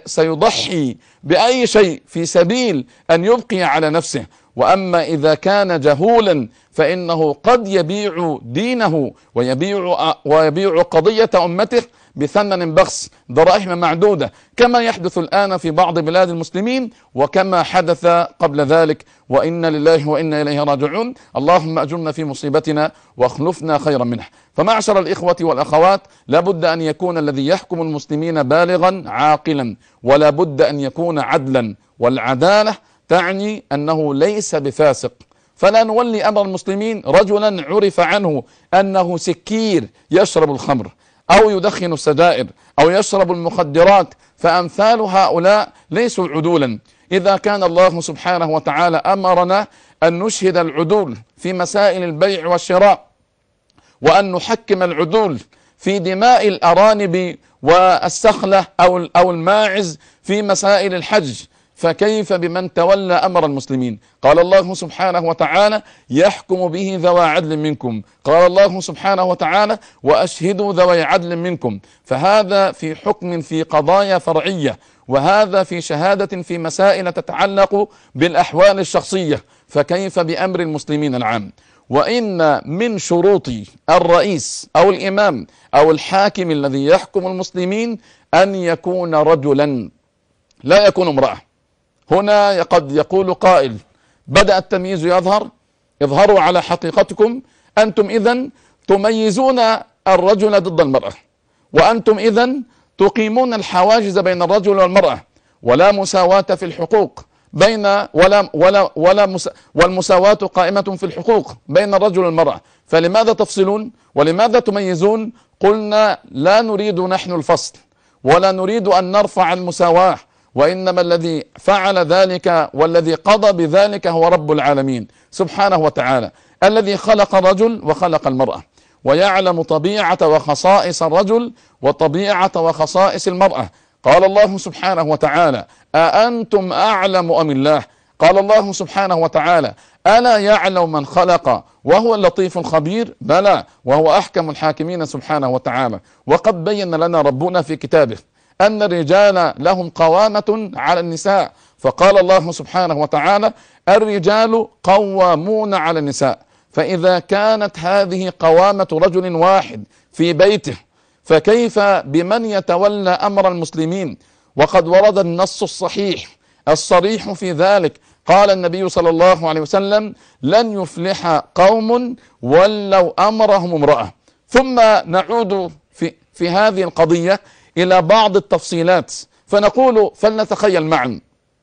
سيضحي بأي شيء في سبيل أن يبقي على نفسه. وأما إذا كان جهولا فإنه قد يبيع دينه ويبيع, ويبيع قضية أمته بثمن بخس دراهم معدودة، كما يحدث الآن في بعض بلاد المسلمين وكما حدث قبل ذلك. وإنا لله وإنا إليه راجعون. اللهم أجرنا في مصيبتنا واخلفنا خيرا منها. فمعشر الإخوة والأخوات، لا بد أن يكون الذي يحكم المسلمين بالغا عاقلا، ولا بد أن يكون عدلا، والعدالة تعني أنه ليس بفاسق. فلا نولي أمر المسلمين رجلا عرف عنه أنه سكير يشرب الخمر أو يدخن السجائر أو يشرب المخدرات، فأمثال هؤلاء ليسوا عدولا. إذا كان الله سبحانه وتعالى أمرنا أن نشهد العدول في مسائل البيع والشراء، وأن نحكم العدول في دماء الأرانب والسخلة أو أو الماعز في مسائل الحج، فكيف بمن تولى أمر المسلمين؟ قال الله سبحانه وتعالى: يحكم به ذوى عدل منكم. قال الله سبحانه وتعالى: وأشهدوا ذوي عدل منكم. فهذا في حكم في قضايا فرعية، وهذا في شهادة في مسائل تتعلق بالأحوال الشخصية، فكيف بأمر المسلمين العام؟ وإن من شروط الرئيس أو الإمام أو الحاكم الذي يحكم المسلمين أن يكون رجلا لا يكون امرأة. هنا قد يقول قائل: بدأ التمييز يظهر، اظهروا على حقيقتكم، أنتم إذن تميزون الرجل ضد المرأة، وأنتم إذن تقيمون الحواجز بين الرجل والمرأة، ولا مساواة في الحقوق بين ولا ولا ولا مس والمساواة قائمة في الحقوق بين الرجل والمرأة، فلماذا تفصلون ولماذا تميزون؟ قلنا: لا نريد نحن الفصل ولا نريد أن نرفع المساواة، وإنما الذي فعل ذلك والذي قضى بذلك هو رب العالمين سبحانه وتعالى، الذي خلق الرجل وخلق المرأة، ويعلم طبيعة وخصائص الرجل وطبيعة وخصائص المرأة. قال الله سبحانه وتعالى: أأنتم أعلم أم الله؟ قال الله سبحانه وتعالى: ألا يعلم من خلق وهو اللطيف الخبير؟ بلى وهو أحكم الحاكمين سبحانه وتعالى. وقد بين لنا ربنا في كتابه أن الرجال لهم قوامة على النساء، فقال الله سبحانه وتعالى: الرجال قوامون على النساء. فإذا كانت هذه قوامة رجل واحد في بيته، فكيف بمن يتولى أمر المسلمين؟ وقد ورد النص الصحيح الصريح في ذلك. قال النبي صلى الله عليه وسلم: لن يفلح قوم ولوا أمرهم امرأة. ثم نعود في, في هذه القضية إلى بعض التفصيلات، فنقول: فلنتخيل معا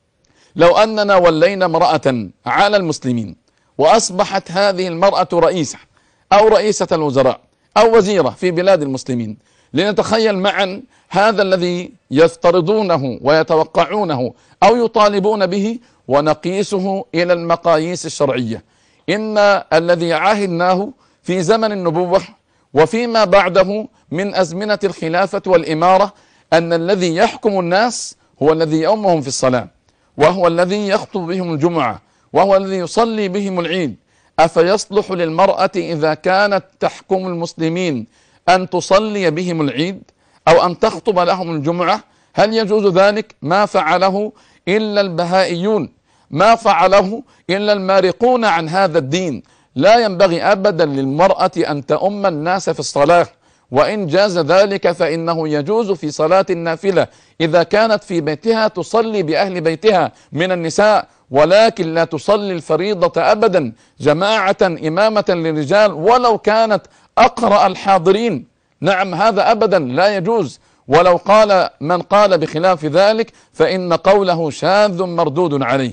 لو أننا ولينا امرأة على المسلمين، وأصبحت هذه المرأة رئيسة أو رئيسة الوزراء أو وزيرة في بلاد المسلمين. لنتخيل معا هذا الذي يفترضونه ويتوقعونه أو يطالبون به، ونقيسه إلى المقاييس الشرعية. إن الذي عاهدناه في زمن النبوة وفيما بعده من أزمنة الخلافة والإمارة أن الذي يحكم الناس هو الذي يؤمهم في الصلاة، وهو الذي يخطب بهم الجمعة، وهو الذي يصلي بهم العيد. أفيصلح للمرأة إذا كانت تحكم المسلمين أن تصلي بهم العيد أو أن تخطب لهم الجمعة؟ هل يجوز ذلك؟ ما فعله إلا البهائيون، ما فعله إلا المارقون عن هذا الدين. لا ينبغي أبدا للمرأة أن تؤم الناس في الصلاة، وإن جاز ذلك فإنه يجوز في صلاة النافلة إذا كانت في بيتها تصلي بأهل بيتها من النساء، ولكن لا تصلي الفريضة أبدا جماعة إمامة للرجال ولو كانت أقرأ الحاضرين. نعم، هذا أبدا لا يجوز. ولو قال من قال بخلاف ذلك فإن قوله شاذ مردود عليه.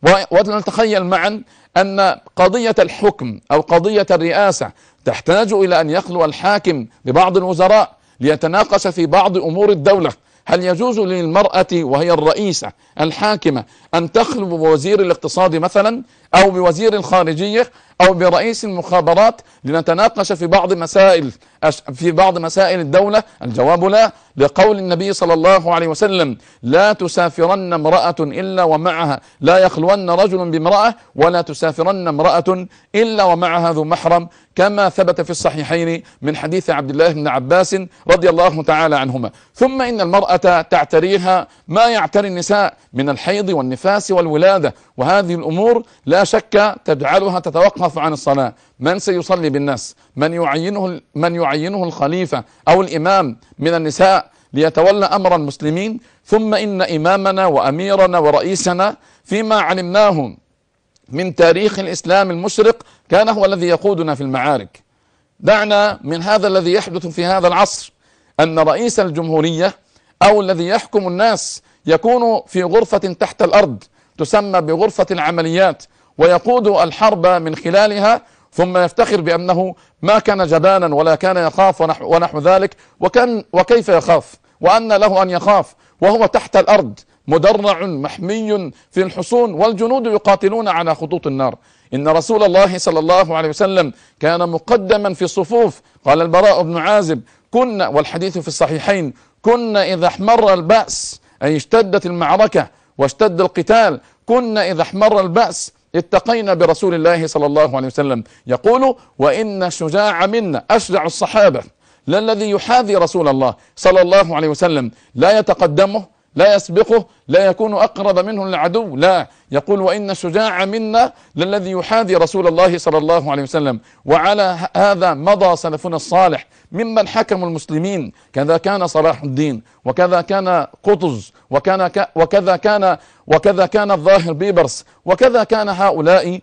ونتخيل معا أن قضية الحكم أو قضية الرئاسة تحتاج إلى أن يخلو الحاكم ببعض الوزراء ليتناقش في بعض أمور الدولة. هل يجوز للمرأة وهي الرئيسة الحاكمة أن تخلو بوزير الاقتصاد مثلا أو بوزير الخارجية أو برئيس المخابرات لنتناقش في بعض مسائل في بعض مسائل الدولة؟ الجواب لا، لقول النبي صلى الله عليه وسلم: لا تسافرن امرأة إلا ومعها لا يخلون رجل بامرأة ولا تسافرن امرأة إلا ومعها ذو محرم، كما ثبت في الصحيحين من حديث عبد الله بن عباس رضي الله تعالى عنهما. ثم إن المرأة تعتريها ما يعتري النساء من الحيض والنفاس والولادة، وهذه الأمور لا شك تجعلها تتوقف عن الصلاة. من سيصلي بالناس؟ من يعينه من يعينه الخليفة أو الإمام من النساء ليتولى أمر المسلمين؟ ثم إن إمامنا وأميرنا ورئيسنا فيما علمناه من تاريخ الإسلام المشرق كان هو الذي يقودنا في المعارك. دعنا من هذا الذي يحدث في هذا العصر، أن رئيس الجمهورية أو الذي يحكم الناس يكون في غرفة تحت الأرض تسمى بغرفة العمليات، ويقود الحرب من خلالها، ثم يفتخر بأنه ما كان جبانا ولا كان يخاف ونحو, ونحو ذلك. وكان وكيف يخاف وأن له أن يخاف وهو تحت الأرض مدرع محمي في الحصون والجنود يقاتلون على خطوط النار؟ إن رسول الله صلى الله عليه وسلم كان مقدما في الصفوف. قال البراء بن عازب: كنا، والحديث في الصحيحين، كنا إذا احمر البأس، أي اشتدت المعركة واشتد القتال، كنا إذا احمر البأس اتقينا برسول الله صلى الله عليه وسلم. يقول: وإن الشجاع منا، أشجع الصحابة، لا الذي يحاذي رسول الله صلى الله عليه وسلم، لا يتقدمه، لا يسبقه، لا يكون أقرب منه العدو، لا، يقول وإن الشجاع منا للذي يحاذي رسول الله صلى الله عليه وسلم. وعلى هذا مضى سلفنا الصالح ممن حكموا المسلمين، كذا كان صلاح الدين، وكذا كان قطز، وكان ك وكذا كان وكذا كان الظاهر بيبرس، وكذا كان هؤلاء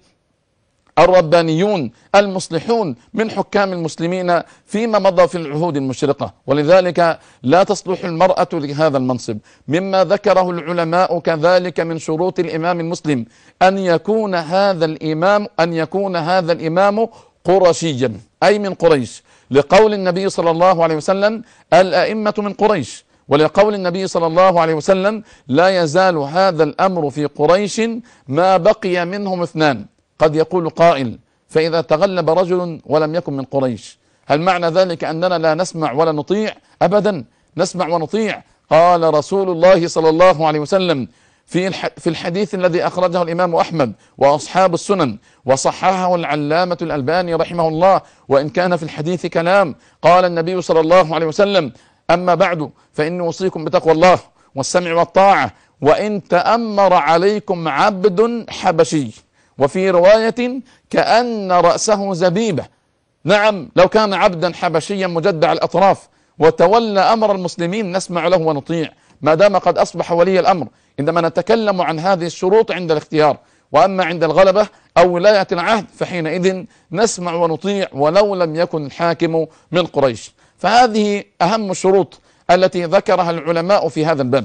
الربانيون المصلحون من حكام المسلمين فيما مضى في العهود المشرقة. ولذلك لا تصلح المرأة لهذا المنصب. مما ذكره العلماء كذلك من شروط الإمام المسلم أن يكون هذا الإمام أن يكون هذا الإمام قرشيا، أي من قريش، لقول النبي صلى الله عليه وسلم الأئمة من قريش، ولقول النبي صلى الله عليه وسلم لا يزال هذا الأمر في قريش ما بقي منهم اثنان. قد يقول قائل فإذا تغلب رجل ولم يكن من قريش هل معنى ذلك أننا لا نسمع ولا نطيع؟ أبدا، نسمع ونطيع. قال رسول الله صلى الله عليه وسلم في في الحديث الذي أخرجه الإمام أحمد وأصحاب السنن وصححه العلامة الألباني رحمه الله، وإن كان في الحديث كلام، قال النبي صلى الله عليه وسلم أما بعد فإني أوصيكم بتقوى الله والسمع والطاعة وإن تأمر عليكم عبد حبشي، وفي رواية كأن رأسه زبيبة. نعم، لو كان عبدا حبشيا مجدع الأطراف وتولى أمر المسلمين نسمع له ونطيع ما دام قد أصبح ولي الأمر، إنما نتكلم عن هذه الشروط عند الاختيار، وأما عند الغلبة أو ولاية العهد فحينئذ نسمع ونطيع ولو لم يكن الحاكم من قريش. فهذه أهم الشروط التي ذكرها العلماء في هذا الباب: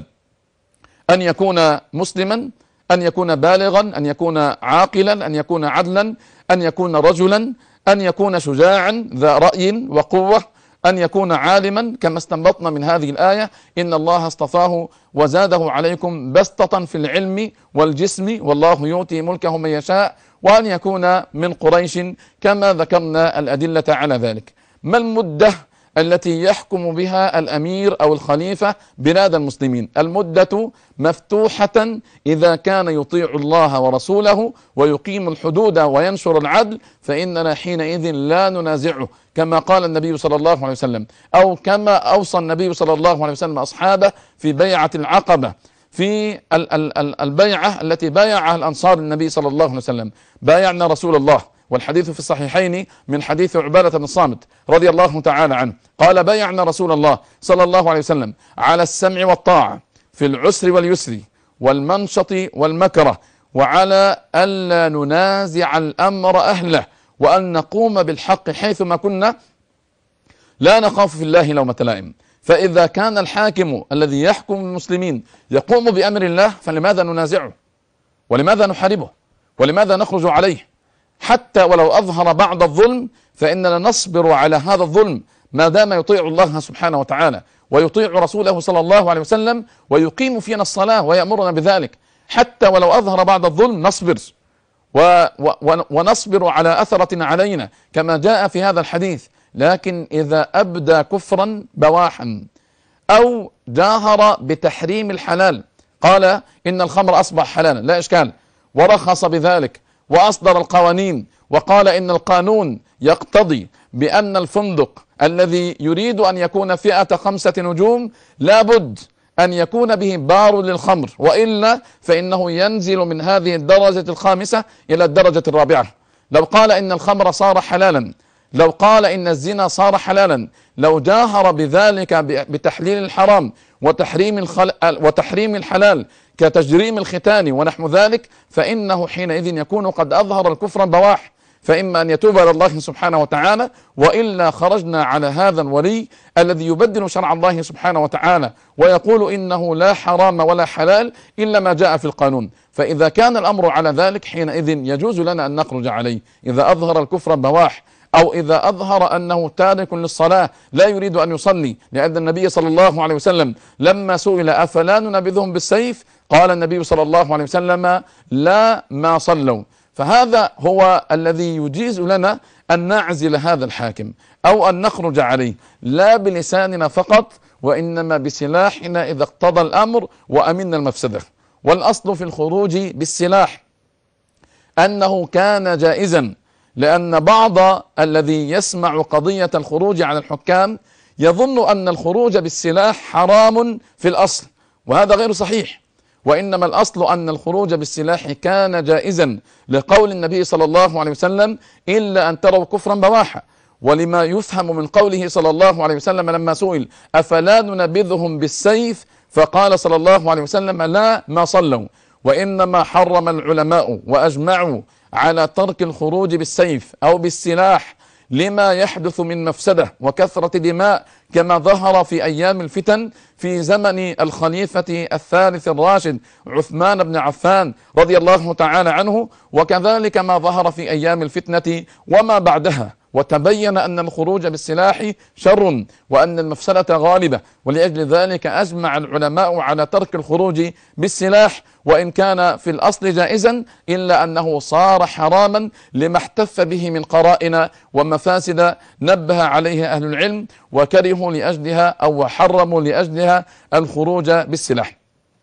أن يكون مسلما، أن يكون بالغا، أن يكون عاقلا، أن يكون عدلا، أن يكون رجلا، أن يكون شجاعا ذا رأي وقوة، أن يكون عالما كما استنبطنا من هذه الآية إن الله اصطفاه وزاده عليكم بسطة في العلم والجسم والله يؤتي ملكه من يشاء، وأن يكون من قريش كما ذكرنا الأدلة على ذلك. ما المدة التي يحكم بها الأمير أو الخليفة بلاد المسلمين؟ المدة مفتوحة إذا كان يطيع الله ورسوله ويقيم الحدود وينشر العدل فإننا حينئذ لا ننازعه، كما قال النبي صلى الله عليه وسلم، أو كما أوصى النبي صلى الله عليه وسلم أصحابه في بيعة العقبة، في البيعة التي بايعها الأنصار النبي صلى الله عليه وسلم: بايعنا رسول الله، والحديث في الصحيحين من حديث عبادة بن الصامت رضي الله تعالى عنه قال: بايعنا رسول الله صلى الله عليه وسلم على السمع والطاعة في العسر واليسر والمنشط والمكره، وعلى ألا ننازع الأمر أهله، وأن نقوم بالحق حيثما كنا لا نخاف في الله لومة لائم. فإذا كان الحاكم الذي يحكم المسلمين يقوم بأمر الله فلماذا ننازعه؟ ولماذا نحاربه؟ ولماذا نخرج عليه؟ حتى ولو أظهر بعض الظلم فإننا نصبر على هذا الظلم ما دام يطيع الله سبحانه وتعالى ويطيع رسوله صلى الله عليه وسلم ويقيم فينا الصلاة ويأمرنا بذلك. حتى ولو أظهر بعض الظلم نصبر و و ونصبر على أثرة علينا كما جاء في هذا الحديث. لكن إذا أبدى كفرا بواحا أو جاهر بتحريم الحلال، قال إن الخمر أصبح حلالا لا إشكال، ورخص بذلك وأصدر القوانين وقال إن القانون يقتضي بأن الفندق الذي يريد أن يكون فئة خمسة نجوم لابد أن يكون به بار للخمر، وإلا فإنه ينزل من هذه الدرجة الخامسة إلى الدرجة الرابعة. لو قال إن الخمر صار حلالا، لو قال إن الزنا صار حلالا، لو جاهر بذلك بتحليل الحرام وتحريم الخل... وتحريم الحلال كتجريم الختان ونحو ذلك، فإنه حينئذ يكون قد أظهر الكفر بواح، فإما أن يتوب إلى الله سبحانه وتعالى، وإلا خرجنا على هذا الولي الذي يبدل شرع الله سبحانه وتعالى ويقول إنه لا حرام ولا حلال إلا ما جاء في القانون. فإذا كان الأمر على ذلك حينئذ يجوز لنا أن نخرج عليه إذا أظهر الكفر بواح، أو إذا أظهر أنه تارك للصلاة لا يريد أن يصلي، لأن النبي صلى الله عليه وسلم لما سئل أفلا ننبذهم بالسيف قال النبي صلى الله عليه وسلم لا ما صلوا. فهذا هو الذي يجيز لنا أن نعزل هذا الحاكم أو أن نخرج عليه، لا بلساننا فقط وإنما بسلاحنا إذا اقتضى الأمر وأمنا المفسدة. والأصل في الخروج بالسلاح أنه كان جائزا، لأن بعض الذي يسمع قضية الخروج على الحكام يظن أن الخروج بالسلاح حرام في الأصل، وهذا غير صحيح. وإنما الأصل أن الخروج بالسلاح كان جائزا لقول النبي صلى الله عليه وسلم إلا أن تروا كفرا بواحا، ولما يفهم من قوله صلى الله عليه وسلم لما سئل أفلا ننبذهم بالسيف فقال صلى الله عليه وسلم لا ما صلوا، وإنما حرم العلماء وأجمعوا على ترك الخروج بالسيف أو بالسلاح لما يحدث من مفسدة وكثرة دماء كما ظهر في أيام الفتن في زمن الخليفة الثالث الراشد عثمان بن عفان رضي الله تعالى عنه، وكذلك ما ظهر في أيام الفتنة وما بعدها. وتبين أن الخروج بالسلاح شر وأن المفسدة غالبة، ولأجل ذلك أجمع العلماء على ترك الخروج بالسلاح، وإن كان في الأصل جائزا إلا أنه صار حراما لما احتف به من قرائن ومفاسد نبه عليها أهل العلم وكرهوا لأجلها أو حرموا لأجلها الخروج بالسلاح.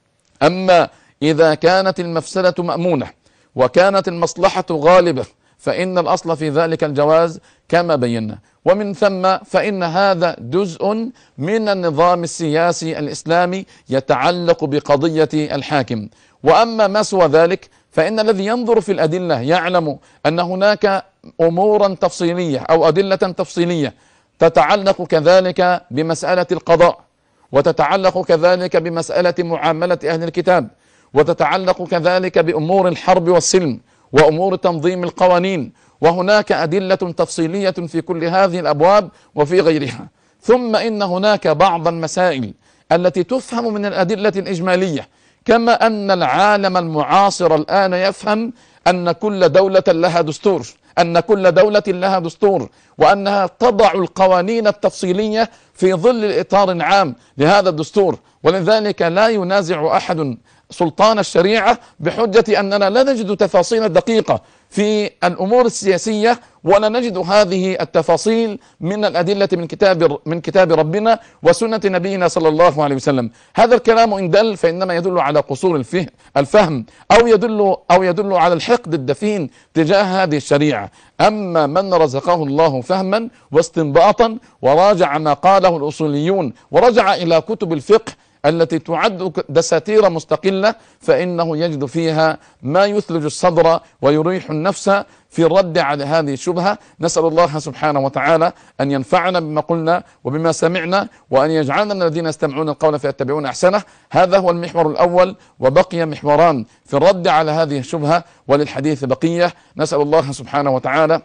أما إذا كانت المفسدة مأمونة وكانت المصلحة غالبة فإن الأصل في ذلك الجواز كما بينا، ومن ثم فإن هذا جزء من النظام السياسي الإسلامي يتعلق بقضية الحاكم. وأما ما سوى ذلك فإن الذي ينظر في الأدلة يعلم أن هناك أمورا تفصيلية أو أدلة تفصيلية تتعلق كذلك بمسألة القضاء، وتتعلق كذلك بمسألة معاملة أهل الكتاب، وتتعلق كذلك بأمور الحرب والسلم وأمور تنظيم القوانين، وهناك أدلة تفصيلية في كل هذه الأبواب وفي غيرها. ثم إن هناك بعض المسائل التي تفهم من الأدلة الإجمالية، كما أن العالم المعاصر الآن يفهم أن كل دولة لها دستور، أن كل دولة لها دستور، وأنها تضع القوانين التفصيلية في ظل إطار عام لهذا الدستور، ولذلك لا ينازع أحد سلطان الشريعة بحجة أننا لا نجد تفاصيل دقيقة في الأمور السياسية، ولا نجد هذه التفاصيل من الأدلة من كتاب من كتاب ربنا وسنة نبينا صلى الله عليه وسلم. هذا الكلام إن دل فإنما يدل على قصور الفهم أو يدل أو يدل على الحقد الدفين تجاه هذه الشريعة. أما من رزقه الله فهما واستنباطا وراجع ما قاله الأصوليون ورجع إلى كتب الفقه التي تعد دساتير مستقلة فإنه يجد فيها ما يثلج الصدر ويريح النفس في الرد على هذه الشبهة. نسأل الله سبحانه وتعالى أن ينفعنا بما قلنا وبما سمعنا، وأن يجعلنا من الذين يستمعون القول فيتبعون أحسنه. هذا هو المحور الأول، وبقي محوران في الرد على هذه الشبهة وللحديث بقية. نسأل الله سبحانه وتعالى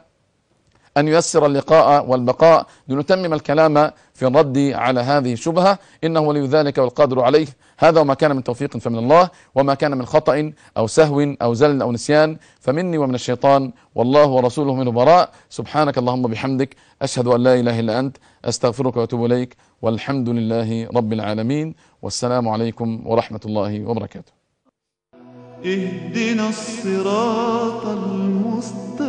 أن ييسر اللقاء والبقاء لنتمم الكلام في الرد على هذه الشبهة، إنه ولي ذلك والقادر عليه. هذا وما كان من توفيق فمن الله، وما كان من خطأ أو سهو أو زلل أو نسيان فمني ومن الشيطان، والله ورسوله منه براء. سبحانك اللهم بحمدك، أشهد أن لا إله إلا أنت، أستغفرك وأتوب إليك، والحمد لله رب العالمين، والسلام عليكم ورحمة الله وبركاته. اهدنا الصراط المستقيم.